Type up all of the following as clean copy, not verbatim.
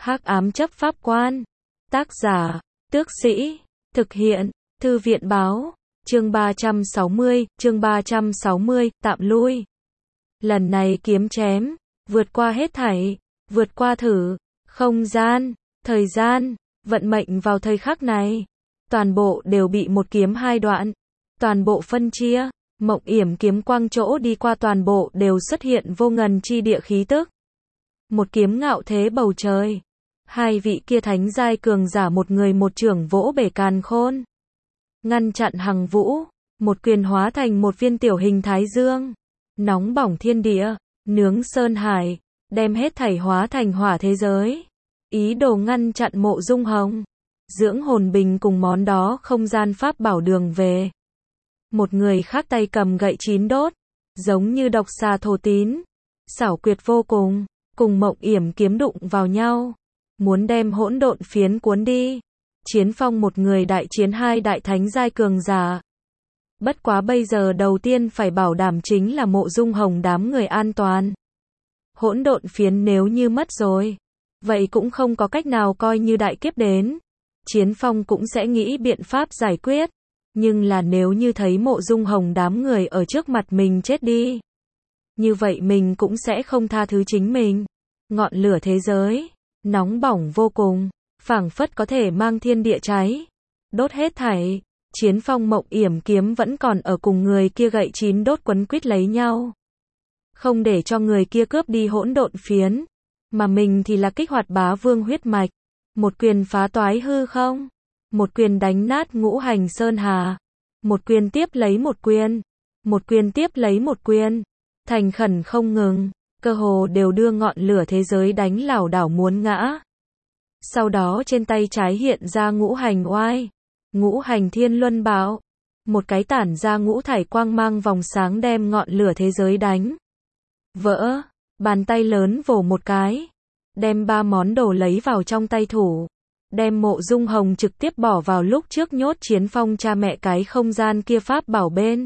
Hắc ám chấp pháp quan. Tác giả, Tước Sĩ. Thực hiện, Thư viện báo. Chương 360, tạm lui. Lần này kiếm chém, vượt qua hết thảy, vượt qua thử, không gian, thời gian, vận mệnh vào thời khắc này. Toàn bộ đều bị một kiếm hai đoạn, toàn bộ phân chia, Mộng Yểm kiếm quang chỗ đi qua toàn bộ đều xuất hiện vô ngần chi địa khí tức. Một kiếm ngạo thế bầu trời. Hai vị kia thánh giai cường giả một người một chưởng vỗ bể càn khôn. Ngăn chặn hằng vũ, một quyền hóa thành một viên tiểu hình thái dương. Nóng bỏng thiên địa, nướng sơn hải, đem hết thảy hóa thành hỏa thế giới. Ý đồ ngăn chặn Mộ Dung Hồng. Dưỡng hồn bình cùng món đó không gian pháp bảo đường về. Một người khác tay cầm gậy chín đốt, giống như độc xà thổ tín. Xảo quyệt vô cùng, cùng Mộng Yểm kiếm đụng vào nhau. Muốn đem hỗn độn phiến cuốn đi. Chiến Phong một người đại chiến hai đại thánh giai cường giả. Bất quá bây giờ đầu tiên phải bảo đảm chính là Mộ Dung Hồng đám người an toàn. Hỗn độn phiến nếu như mất rồi, vậy cũng không có cách nào coi như đại kiếp đến. Chiến Phong cũng sẽ nghĩ biện pháp giải quyết. Nhưng là nếu như thấy Mộ Dung Hồng đám người ở trước mặt mình chết đi, như vậy mình cũng sẽ không tha thứ chính mình. Ngọn lửa thế giới, nóng bỏng vô cùng, phảng phất có thể mang thiên địa cháy, đốt hết thảy. Chiến Phong Mộng Yểm kiếm vẫn còn ở cùng người kia gậy chín đốt quấn quýt lấy nhau. Không để cho người kia cướp đi hỗn độn phiến, mà mình thì là kích hoạt bá vương huyết mạch. Một quyền phá toái hư không, một quyền đánh nát ngũ hành sơn hà, một quyền tiếp lấy một quyền, một quyền tiếp lấy một quyền, thành khẩn không ngừng, cơ hồ đều đưa ngọn lửa thế giới đánh lảo đảo muốn ngã. Sau đó trên tay trái hiện ra ngũ hành oai, ngũ hành thiên luân bảo, một cái tản ra ngũ thải quang mang vòng sáng đem ngọn lửa thế giới đánh vỡ. Bàn tay lớn vồ một cái, đem ba món đồ lấy vào trong tay thủ, đem Mộ Dung Hồng trực tiếp bỏ vào lúc trước nhốt Chiến Phong cha mẹ cái không gian kia pháp bảo bên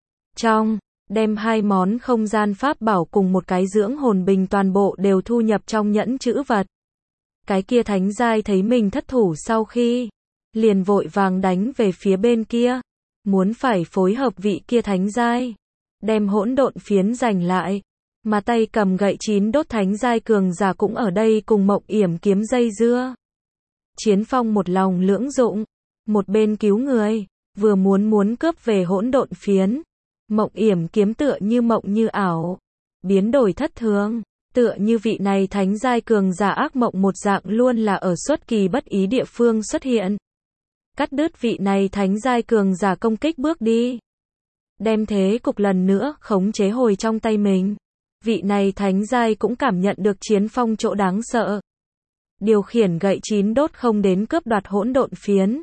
trong, đem hai món không gian pháp bảo cùng một cái dưỡng hồn bình toàn bộ đều thu nhập trong nhẫn trữ vật. Cái kia thánh giai thấy mình thất thủ sau khi, liền vội vàng đánh về phía bên kia, muốn phải phối hợp vị kia thánh giai, đem hỗn độn phiến giành lại. Mà tay cầm gậy chín đốt thánh giai cường giả cũng ở đây cùng Mộng Yểm kiếm dây dưa. Chiến Phong một lòng lưỡng dụng, một bên cứu người, vừa muốn cướp về hỗn độn phiến. Mộng Yểm kiếm tựa như mộng như ảo, biến đổi thất thường, tựa như vị này thánh giai cường giả ác mộng một dạng luôn là ở xuất kỳ bất ý địa phương xuất hiện. Cắt đứt vị này thánh giai cường giả công kích bước đi, đem thế cục lần nữa khống chế hồi trong tay mình. Vị này thánh giai cũng cảm nhận được Chiến Phong chỗ đáng sợ. Điều khiển gậy chín đốt không đến cướp đoạt hỗn độn phiến,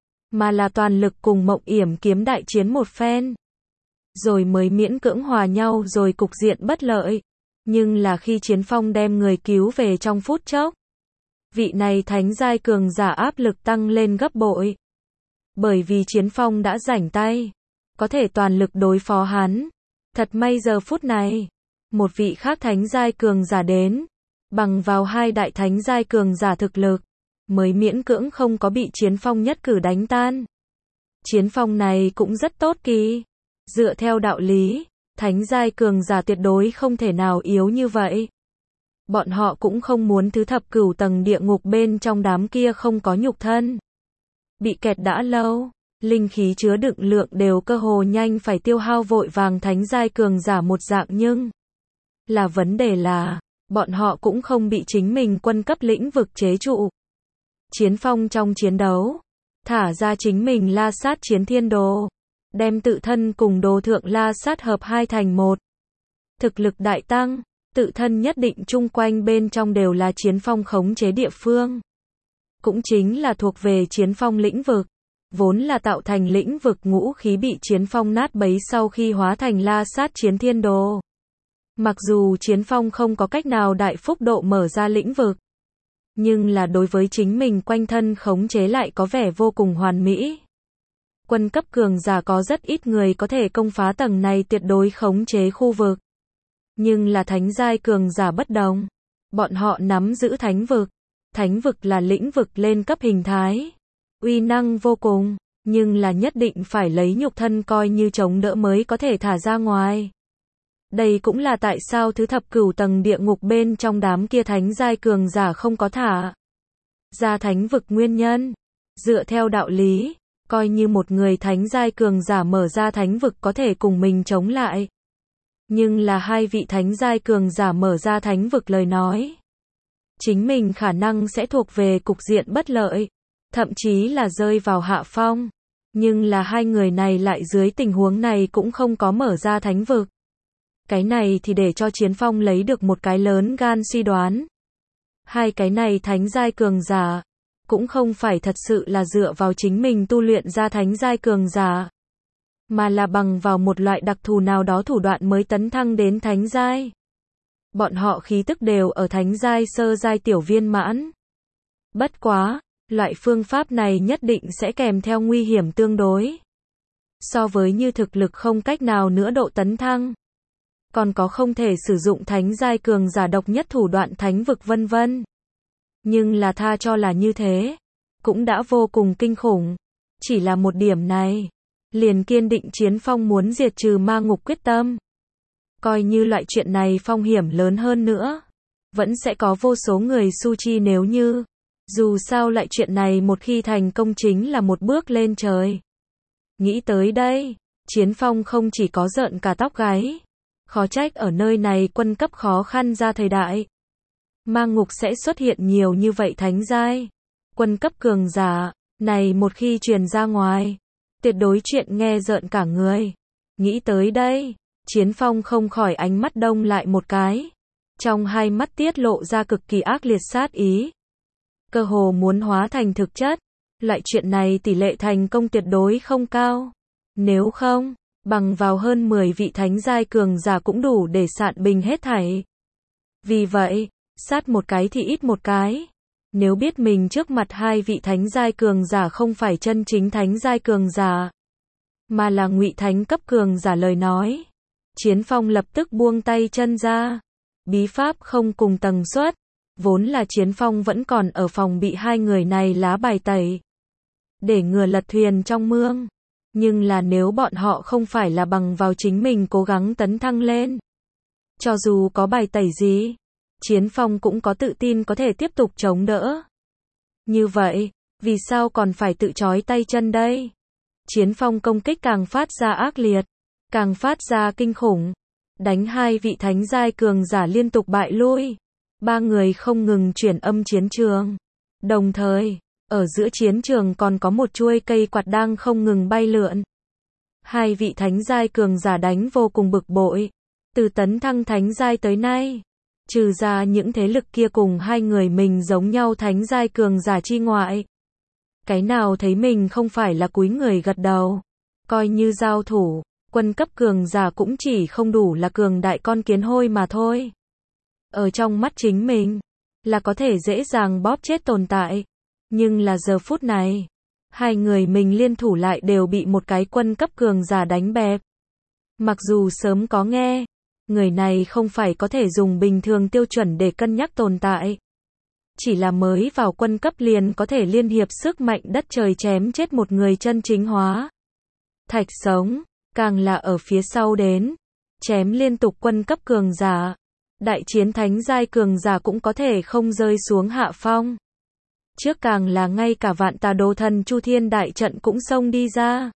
mà là toàn lực cùng Mộng Yểm kiếm đại chiến một phen. Rồi mới miễn cưỡng hòa nhau rồi cục diện bất lợi. Nhưng là khi Chiến Phong đem người cứu về trong phút chốc, vị này thánh giai cường giả áp lực tăng lên gấp bội. Bởi vì Chiến Phong đã rảnh tay, có thể toàn lực đối phó hắn. Thật may giờ phút này, một vị khác thánh giai cường giả đến, bằng vào hai đại thánh giai cường giả thực lực, mới miễn cưỡng không có bị Chiến Phong nhất cử đánh tan. Chiến Phong này cũng rất tốt kỳ. Dựa theo đạo lý, thánh giai cường giả tuyệt đối không thể nào yếu như vậy. Bọn họ cũng không muốn thứ thập cửu tầng địa ngục bên trong đám kia không có nhục thân. Bị kẹt đã lâu, linh khí chứa đựng lượng đều cơ hồ nhanh phải tiêu hao vội vàng thánh giai cường giả một dạng, nhưng là vấn đề là, bọn họ cũng không bị chính mình quân cấp lĩnh vực chế trụ. Chiến Phong trong chiến đấu, thả ra chính mình La Sát chiến thiên đồ, đem tự thân cùng đồ thượng La Sát hợp hai thành một. Thực lực đại tăng, tự thân nhất định chung quanh bên trong đều là Chiến Phong khống chế địa phương. Cũng chính là thuộc về Chiến Phong lĩnh vực, vốn là tạo thành lĩnh vực ngũ khí bị Chiến Phong nát bấy sau khi hóa thành La Sát chiến thiên đồ. Mặc dù Chiến Phong không có cách nào đại phúc độ mở ra lĩnh vực, nhưng là đối với chính mình quanh thân khống chế lại có vẻ vô cùng hoàn mỹ. Quân cấp cường giả có rất ít người có thể công phá tầng này tuyệt đối khống chế khu vực. Nhưng là thánh giai cường giả bất đồng. Bọn họ nắm giữ thánh vực, thánh vực là lĩnh vực lên cấp hình thái, uy năng vô cùng, nhưng là nhất định phải lấy nhục thân coi như chống đỡ mới có thể thả ra ngoài. Đây cũng là tại sao thứ thập cửu tầng địa ngục bên trong đám kia thánh giai cường giả không có thả ra thánh vực nguyên nhân. Dựa theo đạo lý, coi như một người thánh giai cường giả mở ra thánh vực có thể cùng mình chống lại. Nhưng là hai vị thánh giai cường giả mở ra thánh vực lời nói, chính mình khả năng sẽ thuộc về cục diện bất lợi, thậm chí là rơi vào hạ phong. Nhưng là hai người này lại dưới tình huống này cũng không có mở ra thánh vực. Cái này thì để cho Chiến Phong lấy được một cái lớn gan suy đoán. Hai cái này thánh giai cường giả, cũng không phải thật sự là dựa vào chính mình tu luyện ra thánh giai cường giả, mà là bằng vào một loại đặc thù nào đó thủ đoạn mới tấn thăng đến thánh giai. Bọn họ khí tức đều ở thánh giai sơ giai tiểu viên mãn. Bất quá, loại phương pháp này nhất định sẽ kèm theo nguy hiểm tương đối. So với như thực lực không cách nào nữa độ tấn thăng, còn có không thể sử dụng thánh giai cường giả độc nhất thủ đoạn thánh vực vân vân. Nhưng là tha cho là như thế, cũng đã vô cùng kinh khủng. Chỉ là một điểm này, liền kiên định Chiến Phong muốn diệt trừ ma ngục quyết tâm. Coi như loại chuyện này phong hiểm lớn hơn nữa, vẫn sẽ có vô số người su chi nếu như. Dù sao loại chuyện này một khi thành công chính là một bước lên trời. Nghĩ tới đây, Chiến Phong không chỉ có rợn cả tóc gáy. Khó trách ở nơi này quân cấp khó khăn ra thời đại, ma ngục sẽ xuất hiện nhiều như vậy thánh giai, quân cấp cường giả, này một khi truyền ra ngoài, tuyệt đối chuyện nghe rợn cả người. Nghĩ tới đây, Chiến Phong không khỏi ánh mắt đông lại một cái, trong hai mắt tiết lộ ra cực kỳ ác liệt sát ý, cơ hồ muốn hóa thành thực chất. Loại chuyện này tỷ lệ thành công tuyệt đối không cao, nếu không, bằng vào hơn 10 vị thánh giai cường giả cũng đủ để sạn bình hết thảy. Vì vậy, sát một cái thì ít một cái. Nếu biết mình trước mặt hai vị thánh giai cường giả không phải chân chính thánh giai cường giả, mà là ngụy thánh cấp cường giả lời nói, Chiến Phong lập tức buông tay chân ra. Bí pháp không cùng tầng suất, vốn là Chiến Phong vẫn còn ở phòng bị hai người này lá bài tẩy, để ngừa lật thuyền trong mương. Nhưng là nếu bọn họ không phải là bằng vào chính mình cố gắng tấn thăng lên, cho dù có bài tẩy gì, Chiến Phong cũng có tự tin có thể tiếp tục chống đỡ. Như vậy, vì sao còn phải tự trói tay chân đây? Chiến Phong công kích càng phát ra ác liệt, càng phát ra kinh khủng, đánh hai vị thánh giai cường giả liên tục bại lui. Ba người không ngừng chuyển âm chiến trường. Đồng thời, ở giữa chiến trường còn có một chuôi cây quạt đang không ngừng bay lượn. Hai vị thánh giai cường giả đánh vô cùng bực bội. Từ tấn thăng thánh giai tới nay, trừ ra những thế lực kia cùng hai người mình giống nhau thánh giai cường giả chi ngoại, cái nào thấy mình không phải là cúi người gật đầu. Coi như giao thủ, quân cấp cường giả cũng chỉ không đủ là cường đại con kiến hôi mà thôi. Ở trong mắt chính mình, là có thể dễ dàng bóp chết tồn tại. Nhưng là giờ phút này, hai người mình liên thủ lại đều bị một cái quân cấp cường giả đánh bẹp. Mặc dù sớm có nghe, người này không phải có thể dùng bình thường tiêu chuẩn để cân nhắc tồn tại. Chỉ là mới vào quân cấp liền có thể liên hiệp sức mạnh đất trời chém chết một người chân chính hóa thạch sống, càng là ở phía sau đến, chém liên tục quân cấp cường giả. Đại chiến thánh giai cường giả cũng có thể không rơi xuống hạ phong. Trước càng là ngay cả vạn tà đồ thần Chu Thiên đại trận cũng xông đi ra,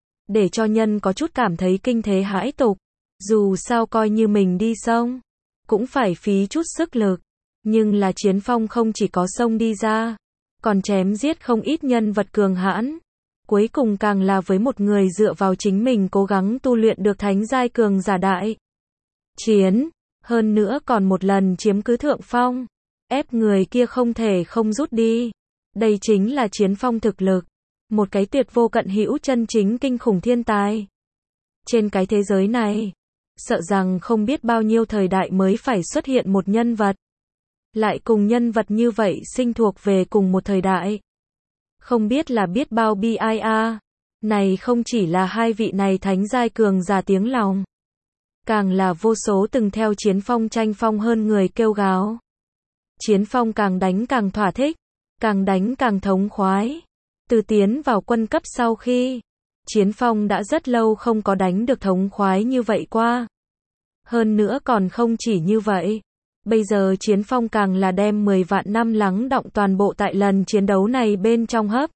để cho nhân có chút cảm thấy kinh thế hãi tục. Dù sao coi như mình đi xông, cũng phải phí chút sức lực. Nhưng là Chiến Phong không chỉ có xông đi ra, còn chém giết không ít nhân vật cường hãn. Cuối cùng càng là với một người dựa vào chính mình cố gắng tu luyện được thánh giai cường giả đại chiến. Hơn nữa còn một lần chiếm cứ thượng phong, ép người kia không thể không rút đi. Đây chính là Chiến Phong thực lực, một cái tuyệt vô cận hữu chân chính kinh khủng thiên tài. Trên cái thế giới này, sợ rằng không biết bao nhiêu thời đại mới phải xuất hiện một nhân vật, lại cùng nhân vật như vậy sinh thuộc về cùng một thời đại. Không biết là biết bao bi ai a. Này không chỉ là hai vị này thánh giai cường giả tiếng lòng, càng là vô số từng theo Chiến Phong tranh phong hơn người kêu gào. Chiến Phong càng đánh càng thỏa thích, càng đánh càng thống khoái. Từ tiến vào quân cấp sau khi, Chiến Phong đã rất lâu không có đánh được thống khoái như vậy qua. Hơn nữa còn không chỉ như vậy. Bây giờ Chiến Phong càng là đem 10 vạn năm lắng đọng toàn bộ tại lần chiến đấu này bên trong hấp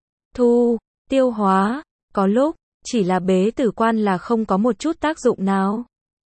thu, tiêu hóa. Có lúc, chỉ là bế tử quan là không có một chút tác dụng nào.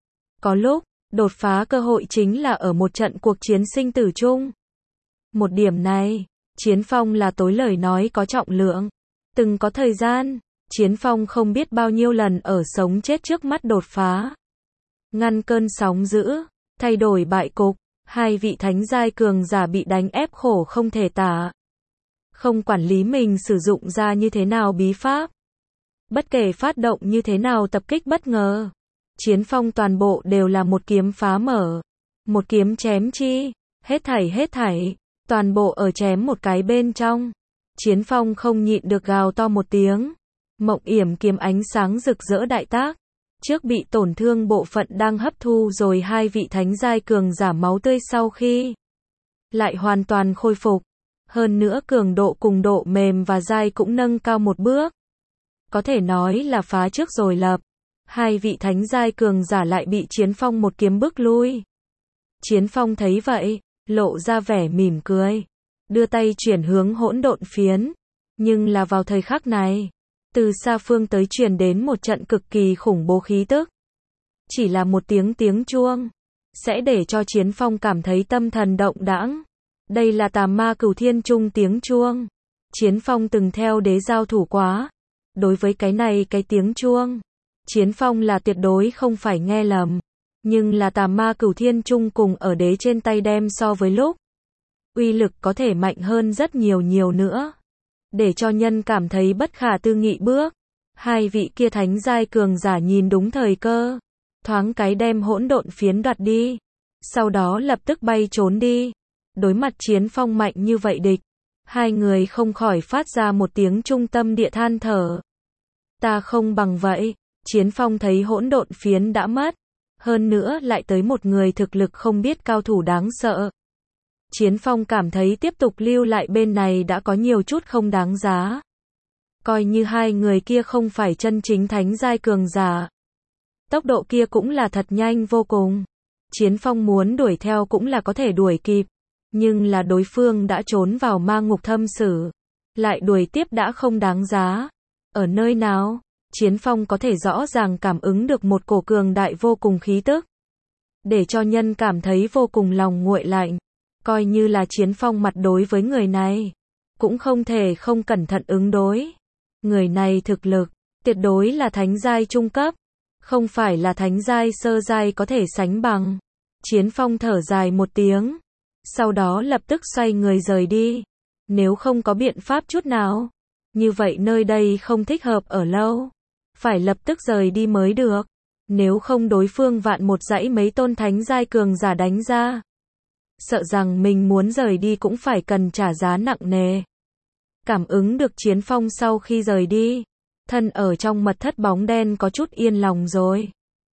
Có lúc, đột phá cơ hội chính là ở một trận cuộc chiến sinh tử chung. Một điểm này, Chiến Phong là tối lời nói có trọng lượng. Từng có thời gian, Chiến Phong không biết bao nhiêu lần ở sống chết trước mắt đột phá. Ngăn cơn sóng dữ, thay đổi bại cục, hai vị thánh giai cường giả bị đánh ép khổ không thể tả. Không quản lý mình sử dụng ra như thế nào bí pháp. Bất kể phát động như thế nào tập kích bất ngờ. Chiến Phong toàn bộ đều là một kiếm phá mở. Một kiếm chém chi, hết thảy, toàn bộ ở chém một cái bên trong. Chiến Phong không nhịn được gào to một tiếng. Mộng yểm kiếm ánh sáng rực rỡ đại tác. Trước bị tổn thương bộ phận đang hấp thu rồi hai vị thánh giai cường giả máu tươi sau khi lại hoàn toàn khôi phục. Hơn nữa cường độ cùng độ mềm và dai cũng nâng cao một bước. Có thể nói là phá trước rồi lập. Hai vị thánh giai cường giả lại bị Chiến Phong một kiếm bước lui. Chiến Phong thấy vậy, lộ ra vẻ mỉm cười. Đưa tay chuyển hướng hỗn độn phiến. Nhưng là vào thời khắc này, từ xa phương tới truyền đến một trận cực kỳ khủng bố khí tức. Chỉ là một tiếng chuông, sẽ để cho Chiến Phong cảm thấy tâm thần động đãng. Đây là Tà Ma Cửu Thiên Trung tiếng chuông. Chiến Phong từng theo đế giao thủ quá. Đối với cái tiếng chuông, Chiến Phong là tuyệt đối không phải nghe lầm. Nhưng là Tà Ma Cửu Thiên Trung cùng ở đế trên tay đem so với lúc. Uy lực có thể mạnh hơn rất nhiều nữa. Để cho nhân cảm thấy bất khả tư nghị bước. Hai vị kia thánh giai cường giả nhìn đúng thời cơ. Thoáng cái đem hỗn độn phiến đoạt đi. Sau đó lập tức bay trốn đi. Đối mặt Chiến Phong mạnh như vậy địch. Hai người không khỏi phát ra một tiếng trung tâm địa than thở. Ta không bằng vậy. Chiến Phong thấy hỗn độn phiến đã mất. Hơn nữa lại tới một người thực lực không biết cao thủ đáng sợ. Chiến Phong cảm thấy tiếp tục lưu lại bên này đã có nhiều chút không đáng giá. Coi như hai người kia không phải chân chính thánh giai cường giả. Tốc độ kia cũng là thật nhanh vô cùng. Chiến Phong muốn đuổi theo cũng là có thể đuổi kịp. Nhưng là đối phương đã trốn vào ma ngục thâm sử. Lại đuổi tiếp đã không đáng giá. Ở nơi nào, Chiến Phong có thể rõ ràng cảm ứng được một cổ cường đại vô cùng khí tức. Để cho nhân cảm thấy vô cùng lòng nguội lạnh. Coi như là Chiến Phong mặt đối với người này. Cũng không thể không cẩn thận ứng đối. Người này thực lực, tuyệt đối là thánh giai trung cấp. Không phải là thánh giai sơ giai có thể sánh bằng. Chiến Phong thở dài một tiếng. Sau đó lập tức xoay người rời đi. Nếu không có biện pháp chút nào. Như vậy nơi đây không thích hợp ở lâu. Phải lập tức rời đi mới được. Nếu không đối phương vạn một dãy mấy tôn thánh giai cường giả đánh ra. Sợ rằng mình muốn rời đi cũng phải cần trả giá nặng nề. Cảm ứng được Chiến Phong sau khi rời đi. Thân ở trong mật thất bóng đen có chút yên lòng rồi.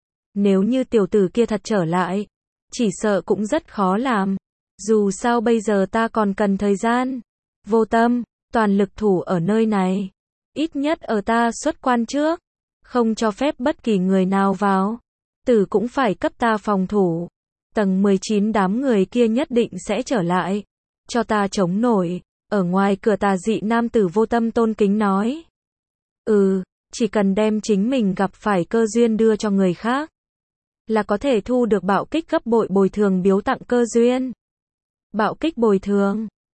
Nếu như tiểu tử kia thật trở lại. Chỉ sợ cũng rất khó làm. Dù sao bây giờ ta còn cần thời gian. Vô tâm, toàn lực thủ ở nơi này. Ít nhất ở ta xuất quan trước. Không cho phép bất kỳ người nào vào. Tử cũng phải cấp ta phòng thủ. Tầng 19 đám người kia nhất định sẽ trở lại. Cho ta chống nổi. Ở ngoài cửa Tà dị nam tử vô tâm tôn kính nói. Chỉ cần đem chính mình gặp phải cơ duyên đưa cho người khác. Là có thể thu được bạo kích gấp bội bồi thường biếu tặng cơ duyên. Bạo kích bồi thường.